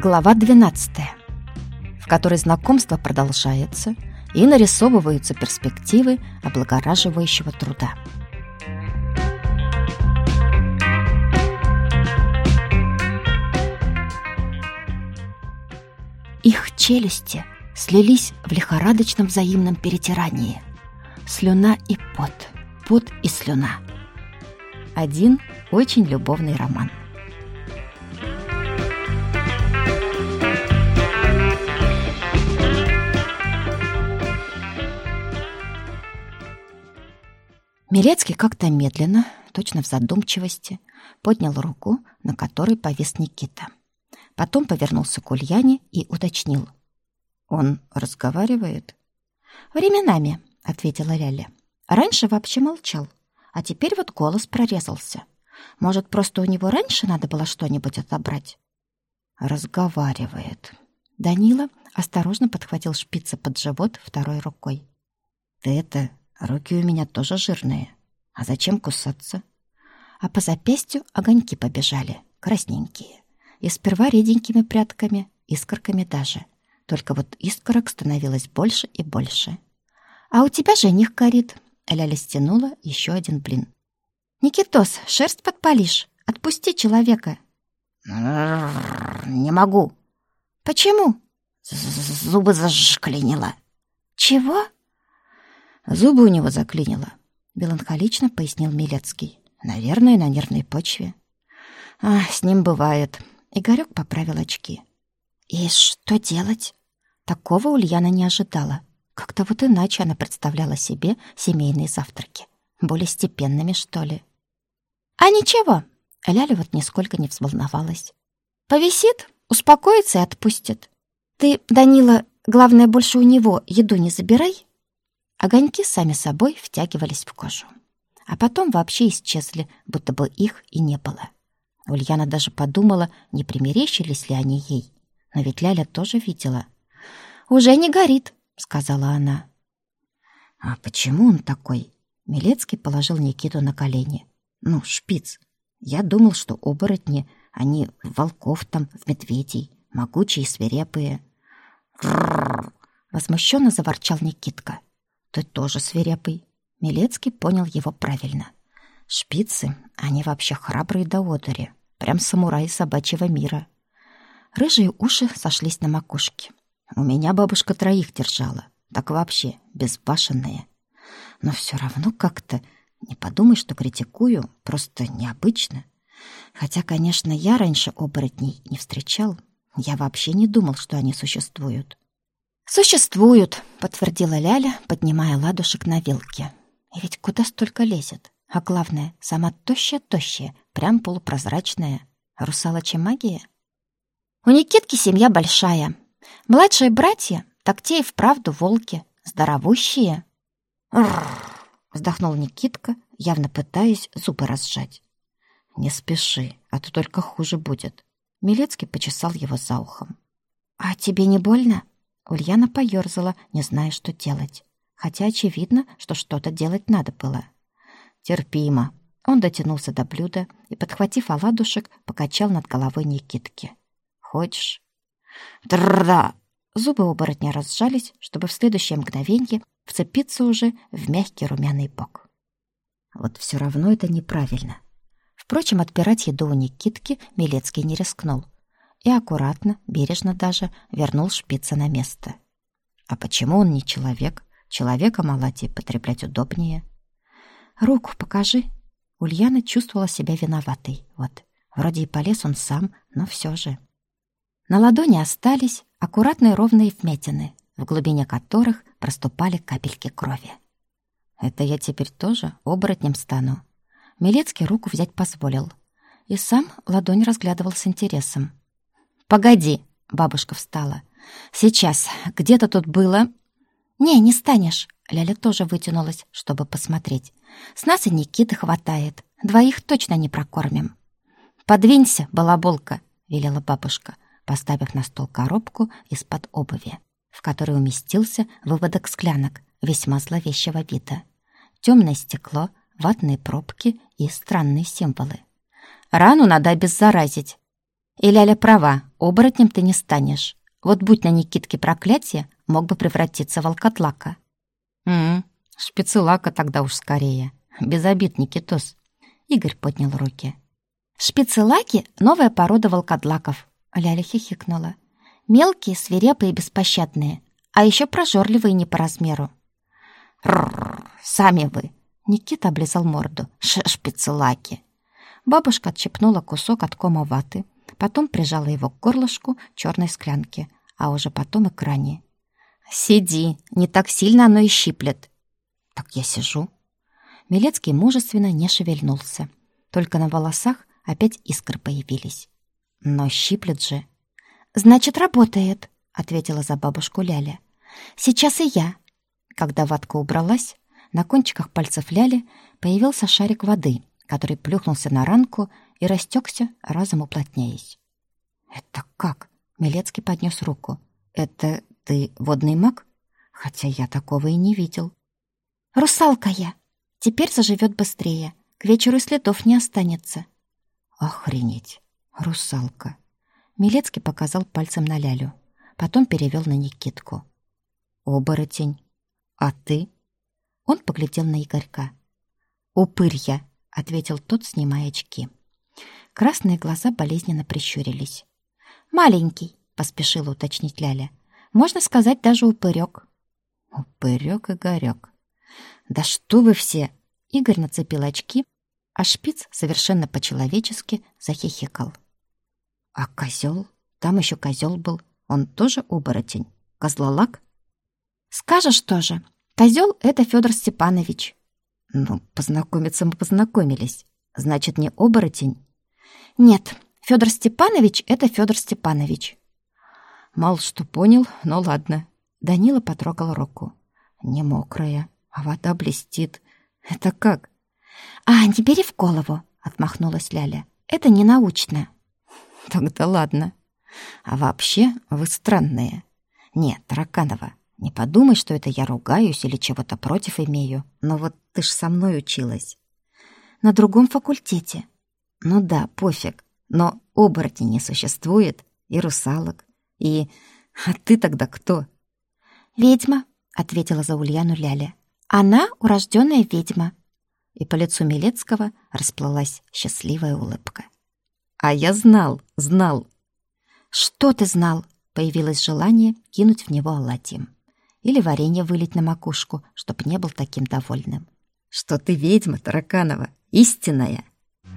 Глава 12, в которой знакомство продолжается и нарисовываются перспективы облагораживающего труда. Их челюсти слились в лихорадочном взаимном перетирании. Слюна и пот, пот и слюна. Один очень любовный роман. Милецкий как-то медленно, точно в задумчивости, поднял руку, на которой повис Никита. Потом повернулся к Ульяне и уточнил. «Он разговаривает?» «Временами», — ответила Ляля. «Раньше вообще молчал, а теперь вот голос прорезался. Может, просто у него раньше надо было что-нибудь отобрать?» «Разговаривает». Данила осторожно подхватил шпица под живот второй рукой. «Ты это... Руки у меня тоже жирные. А зачем кусаться?» А по запястью огоньки побежали, красненькие. И сперва реденькими прядками, искорками даже. Только вот искорок становилось больше и больше. «А у тебя жених горит!» Ляля стянула еще один блин. «Никитос, шерсть подпалишь! Отпусти человека!» «Не могу!» «Почему?» «Зубы заклинило!» «Чего?» «Зубы у него заклинило», — меланхолично пояснил Милецкий. «Наверное, на нервной почве». С ним бывает». Игорёк поправил очки. «И что делать?» Такого Ульяна не ожидала. Как-то вот иначе она представляла себе семейные завтраки. Более степенными, что ли. «А ничего», — Ляля вот нисколько не взволновалась. «Повисит, успокоится и отпустит. Ты, Данила, главное, больше у него еду не забирай». Огоньки сами собой втягивались в кожу. А потом вообще исчезли, будто бы их и не было. Ульяна даже подумала, не примерещились ли они ей. Но ведь Ляля тоже видела. «Уже не горит», — сказала она. «А почему он такой?» Милецкий положил Никиту на колени. «Шпиц. Я думал, что оборотни, они в волков там, в медведей, могучие и свирепые». Возмущенно заворчал Никитка. «Ты тоже свирепый». Милецкий понял его правильно. Шпицы, они вообще храбрые до одури. Прям самураи собачьего мира. Рыжие уши сошлись на макушке. У меня бабушка 3 держала. Так вообще, безбашенные. Но все равно как-то, не подумай, что критикую, просто необычно. Хотя, конечно, я раньше оборотней не встречал. Я вообще не думал, что они существуют. «Существуют», — подтвердила Ляля, поднимая ладушек на вилке. «И ведь куда столько лезет? А главное, сама тощая-тощая, прям полупрозрачная. Русалочья магия?» «У Никитки семья большая. Младшие братья, так те и вправду волки, здоровущие». Вздохнул Никитка, явно пытаясь зубы разжать. «Не спеши, а то только хуже будет». Милецкий почесал его за ухом. «А тебе не больно?» Ульяна поёрзала, не зная, что делать. Хотя очевидно, что что-то делать надо было. «Терпимо». Он дотянулся до блюда и, подхватив оладушек, покачал над головой Никитки. «Хочешь?» «Дра!» Зубы оборотня разжались, чтобы в следующее мгновенье вцепиться уже в мягкий румяный бок. Вот все равно это неправильно. Впрочем, отбирать еду у Никитки Милецкий не рискнул. И аккуратно, бережно даже, вернул шпица на место. «А почему он не человек? Человека молоть и потреблять удобнее». «Руку покажи». Ульяна чувствовала себя виноватой. Вот, вроде и полез он сам, но все же. На ладони остались аккуратные ровные вмятины, в глубине которых проступали капельки крови. «Это я теперь тоже оборотнем стану?» Милецкий руку взять позволил. И сам ладонь разглядывал с интересом. «Погоди!» — бабушка встала. «Сейчас, где-то тут было...» «Не станешь!» — Ляля тоже вытянулась, чтобы посмотреть. «С нас и Никиты хватает. 2 точно не прокормим». «Подвинься, балаболка!» — велела бабушка, поставив на стол коробку из-под обуви, в которой уместился выводок склянок весьма зловещего вида. Темное стекло, ватные пробки и странные символы. «Рану надо обеззаразить!» И Ляля права, оборотнем ты не станешь. Вот будь на Никитке проклятие, мог бы превратиться в волкодлака. Шпицелака тогда уж скорее. Без обид, Никитос. Игорь поднял руки. Шпицелаки — новая порода волкодлаков. Ляля хихикнула. Мелкие, свирепые и беспощадные. А еще прожорливые не по размеру. Сами вы. Никита облизал морду. Шпицелаки. Бабушка отщипнула кусок от кома ваты, потом прижала его к горлышку черной склянки, а уже потом и к ране. «Сиди, не так сильно оно и щиплет». «Так я сижу». Милецкий мужественно не шевельнулся. Только на волосах опять искры появились. «Но щиплет же». «Значит, работает», — ответила за бабушку Ляля. «Сейчас и я». Когда ватка убралась, на кончиках пальцев Ляли появился шарик воды, который плюхнулся на ранку и растекся, разом уплотняясь. «Это как?» — Милецкий поднес руку. «Это ты водный маг? Хотя я такого и не видел». «Русалка я. Теперь заживет быстрее. К вечеру следов не останется». «Охренеть! Русалка!» Милецкий показал пальцем на Лялю, потом перевел на Никитку. «Оборотень. А ты?» Он поглядел на Игорька. «Упырь я», — ответил тот, снимая очки. Красные глаза болезненно прищурились. «Маленький», — поспешила уточнить Ляля. «Можно сказать, даже упырёк». «Упырёк, Игорёк. Да что вы все!» Игорь нацепил очки, а Шпиц совершенно по-человечески захихикал. «А козёл? Там ещё козёл был. Он тоже оборотень? Козлолак?» «Скажешь тоже. Козёл — это Фёдор Степанович». «Ну, познакомиться мы познакомились. Значит, не оборотень?» «Нет, Фёдор Степанович — это Фёдор Степанович». «Мало что понял, но ладно». Данила потрогал руку. «Не мокрая, а вода блестит. Это как?» «А, не бери в голову», — отмахнулась Ляля. «Это не научно». «Тогда ладно. А вообще вы странные. Нет, Тараканова, не подумай, что это я ругаюсь или чего-то против имею. Но вот ты ж со мной училась». «На другом факультете». «Ну да, пофиг. Но оборотней не существует, и русалок, и... А ты тогда кто?» «Ведьма», — ответила за Ульяну Ляля. «Она урожденная ведьма». И по лицу Милецкого расплылась счастливая улыбка. «А я знал. «Что ты знал?» — появилось желание кинуть в него оладьем. Или варенье вылить на макушку, чтоб не был таким довольным. «Что ты ведьма, Тараканова, истинная!»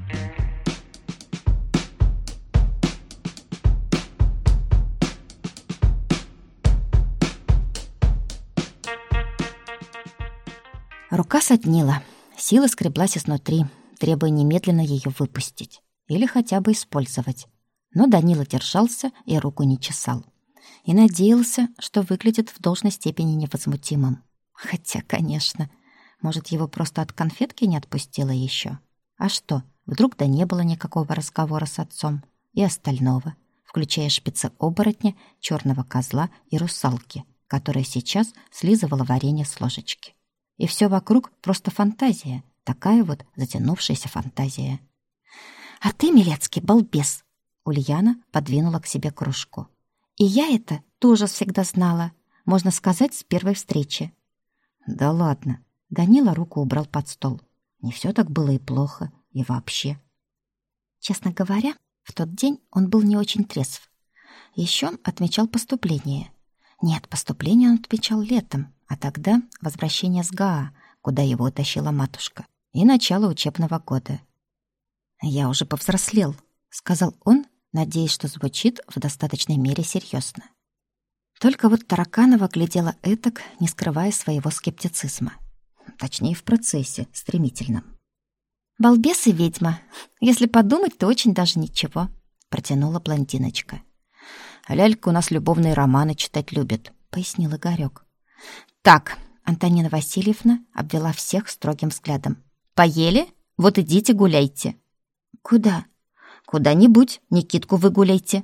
Рука соднила, сила скреблась изнутри, требуя немедленно ее выпустить или хотя бы использовать. Но Данила держался и руку не чесал. И надеялся, что выглядит в должной степени невозмутимым. Хотя, конечно, может, его просто от конфетки не отпустило еще. А что, вдруг да не было никакого разговора с отцом и остального, включая шпица-оборотня, черного козла и русалки, которая сейчас слизывала варенье с ложечки. И все вокруг просто фантазия, такая вот затянувшаяся фантазия. «А ты, Милецкий, балбес!» Ульяна подвинула к себе кружку. «И я это тоже всегда знала, можно сказать, с первой встречи». «Да ладно». Данила руку убрал под стол. Не все так было и плохо, и вообще. Честно говоря, в тот день он был не очень трезв. Еще отмечал поступление. Нет, поступление он отмечал летом, а тогда возвращение с ГАА, куда его утащила матушка, и начало учебного года. «Я уже повзрослел», — сказал он, надеясь, что звучит в достаточной мере серьезно. Только вот Тараканова глядела этак, не скрывая своего скептицизма. Точнее, в процессе, стремительном. «Балбес и ведьма. Если подумать, то очень даже ничего», — протянула блондиночка. «Лялька у нас любовные романы читать любит», — пояснил Игорёк. «Так», — Антонина Васильевна обвела всех строгим взглядом. «Поели? Вот идите гуляйте». «Куда?» «Куда-нибудь. Никитку выгуляйте».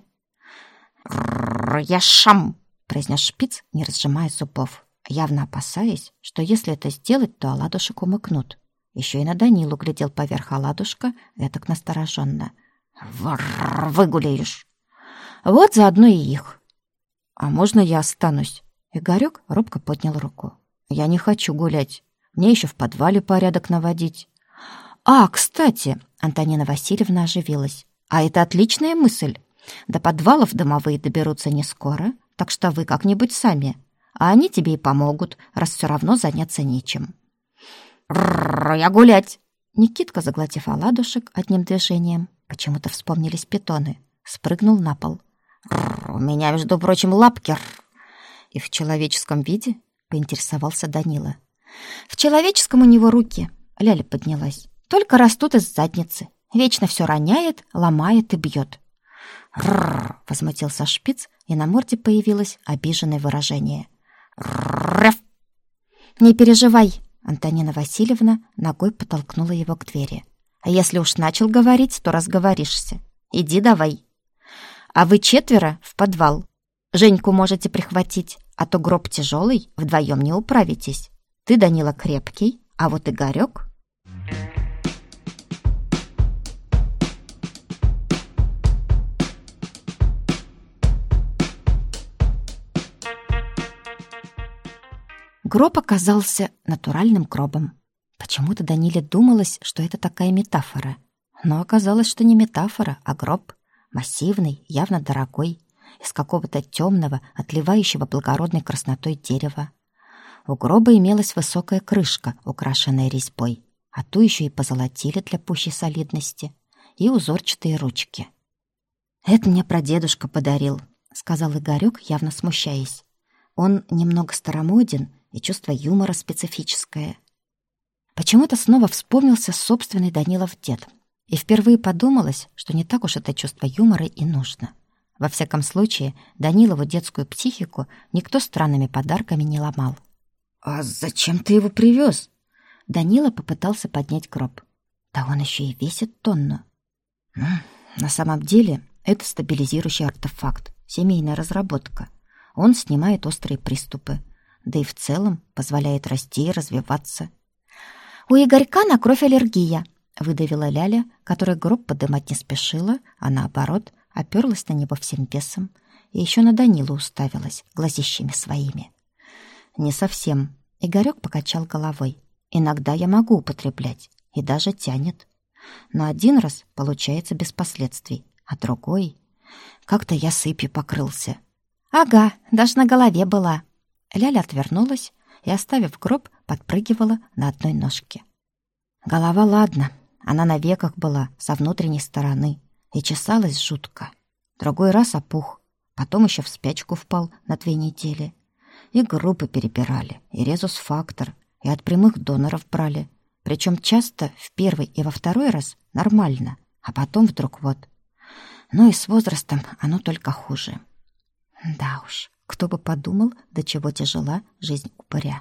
«Я шам», — произнес Шпиц, не разжимая зубов, явно опасаясь, что если это сделать, то оладушек умыкнут. Еще и на Данилу глядел поверх оладушка, этак настороженно. Выгуляешь. Вот заодно и их. А можно я останусь? Игорёк робко поднял руку. Я не хочу гулять. Мне еще в подвале порядок наводить. А, кстати, Антонина Васильевна оживилась. А это отличная мысль. До подвалов домовые доберутся не скоро, так что вы как-нибудь сами. А они тебе и помогут, раз все равно заняться нечем. Я гулять. Никитка, заглотив оладушек одним движением, почему-то вспомнились питоны, спрыгнул на пол. У меня, между прочим, лапки. И в человеческом виде поинтересовался Данила. В человеческом у него руки. Ляля поднялась. Только растут из задницы. Вечно все роняет, ломает и бьет. Возмутился Шпиц, и на морде появилось обиженное выражение. Не переживай. Антонина Васильевна ногой подтолкнула его к двери. А если уж начал говорить, то разговоришься. Иди давай. А вы 4 в подвал. Женьку можете прихватить, а то гроб тяжелый, вдвоем не управитесь. Ты, Данила, крепкий, а вот Игорёк... Гроб оказался натуральным гробом. Почему-то Даниле думалось, что это такая метафора. Но оказалось, что не метафора, а гроб. Массивный, явно дорогой, из какого-то темного, отливающего благородной краснотой дерева. У гроба имелась высокая крышка, украшенная резьбой, а ту еще и позолотили для пущей солидности, и узорчатые ручки. «Это мне прадедушка подарил», — сказал Игорёк, явно смущаясь. «Он немного старомоден, и чувство юмора специфическое». Почему-то снова вспомнился собственный Данилов дед, и впервые подумалось, что не так уж это чувство юмора и нужно. Во всяком случае, Данилову детскую психику никто странными подарками не ломал. «А зачем ты его привез?» Данила попытался поднять гроб. Да он еще и весит тонну. На самом деле, это стабилизирующий артефакт, семейная разработка. Он снимает острые приступы, да и в целом позволяет расти и развиваться. «У Игорька на кровь аллергия», — выдавила Ляля, которая гроб подымать не спешила, а наоборот оперлась на него всем весом и еще на Данилу уставилась глазищами своими. «Не совсем», — Игорёк покачал головой. «Иногда я могу употреблять, и даже тянет. Но один раз получается без последствий, а другой... Как-то я сыпью покрылся». «Ага, даже на голове была». Ляля отвернулась и, оставив гроб, подпрыгивала на одной ножке. Голова, ладно, она на веках была, со внутренней стороны, и чесалась жутко. Другой раз опух, потом еще в спячку впал на 2 недели. И группы перебирали, и резус-фактор, и от прямых доноров брали. Причем часто в первый и во второй раз нормально, а потом вдруг вот. Ну и с возрастом оно только хуже. Да уж, кто бы подумал, до чего тяжела жизнь упыря.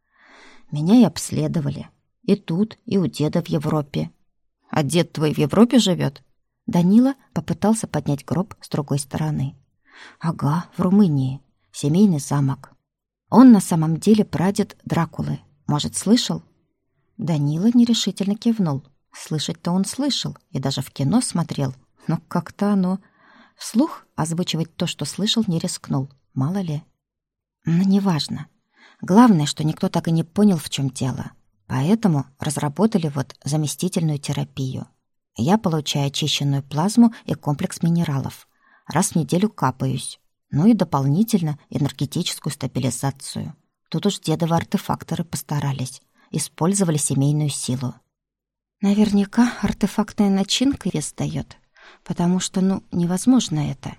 Меня и обследовали. И тут, и у деда в Европе. А дед твой в Европе живет? Данила попытался поднять гроб с другой стороны. Ага, в Румынии. Семейный замок. Он на самом деле прадед Дракулы. Может, слышал? Данила нерешительно кивнул. Слышать-то он слышал и даже в кино смотрел. Но как-то оно... Вслух озвучивать то, что слышал, не рискнул. Мало ли. Но неважно. Главное, что никто так и не понял, в чем дело. Поэтому разработали вот заместительную терапию. Я получаю очищенную плазму и комплекс минералов. Раз в неделю капаюсь. Ну и дополнительно энергетическую стабилизацию. Тут уж дедовы артефакторы постарались. Использовали семейную силу. Наверняка артефактная начинка вес дает. Потому что, невозможно это.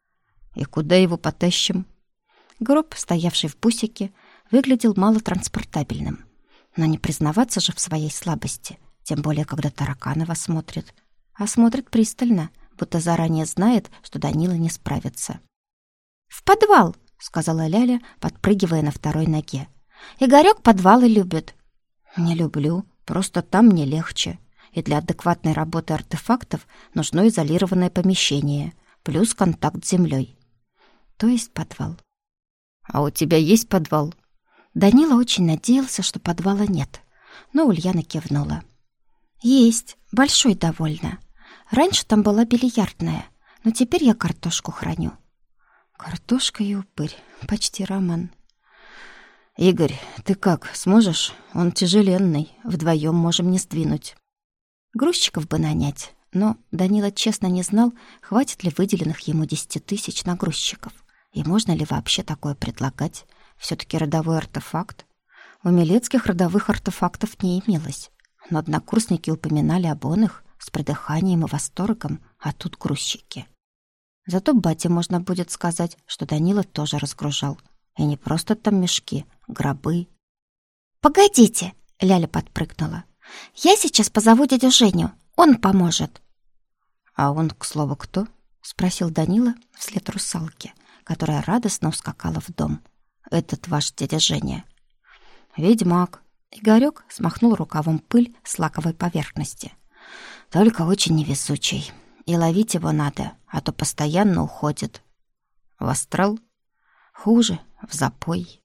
И куда его потащим? Гроб, стоявший в бусике, выглядел малотранспортабельным. Но не признаваться же в своей слабости, тем более, когда Тараканова смотрит. А смотрит пристально, будто заранее знает, что Данила не справится. «В подвал!» — сказала Ляля, подпрыгивая на второй ноге. «Игорёк подвалы любит». «Не люблю, просто там мне легче. И для адекватной работы артефактов нужно изолированное помещение, плюс контакт с землей. То есть подвал». «А у тебя есть подвал?» Данила очень надеялся, что подвала нет, но Ульяна кивнула. «Есть, большой довольно. Раньше там была бильярдная, но теперь я картошку храню». Картошка и упырь. Почти роман. «Игорь, ты как, сможешь? Он тяжеленный, вдвоем можем не сдвинуть». Грузчиков бы нанять, но Данила честно не знал, хватит ли выделенных ему 10 тысяч на грузчиков, и можно ли вообще такое предлагать. Все-таки родовой артефакт. У Милецких родовых артефактов не имелось, но однокурсники упоминали об оных с придыханием и восторгом, а тут грузчики. Зато бате можно будет сказать, что Данила тоже разгружал. И не просто там мешки, гробы. «Погодите!» — Ляля подпрыгнула. «Я сейчас позову дядю Женю, он поможет». «А он, к слову, кто?» — спросил Данила вслед русалке, которая радостно ускакала в дом. «Этот ваш дядя Женя». «Ведьмак». Игорёк смахнул рукавом пыль с лаковой поверхности. «Только очень невезучий. И ловить его надо, а то постоянно уходит». «В астрал?» «Хуже, в запой».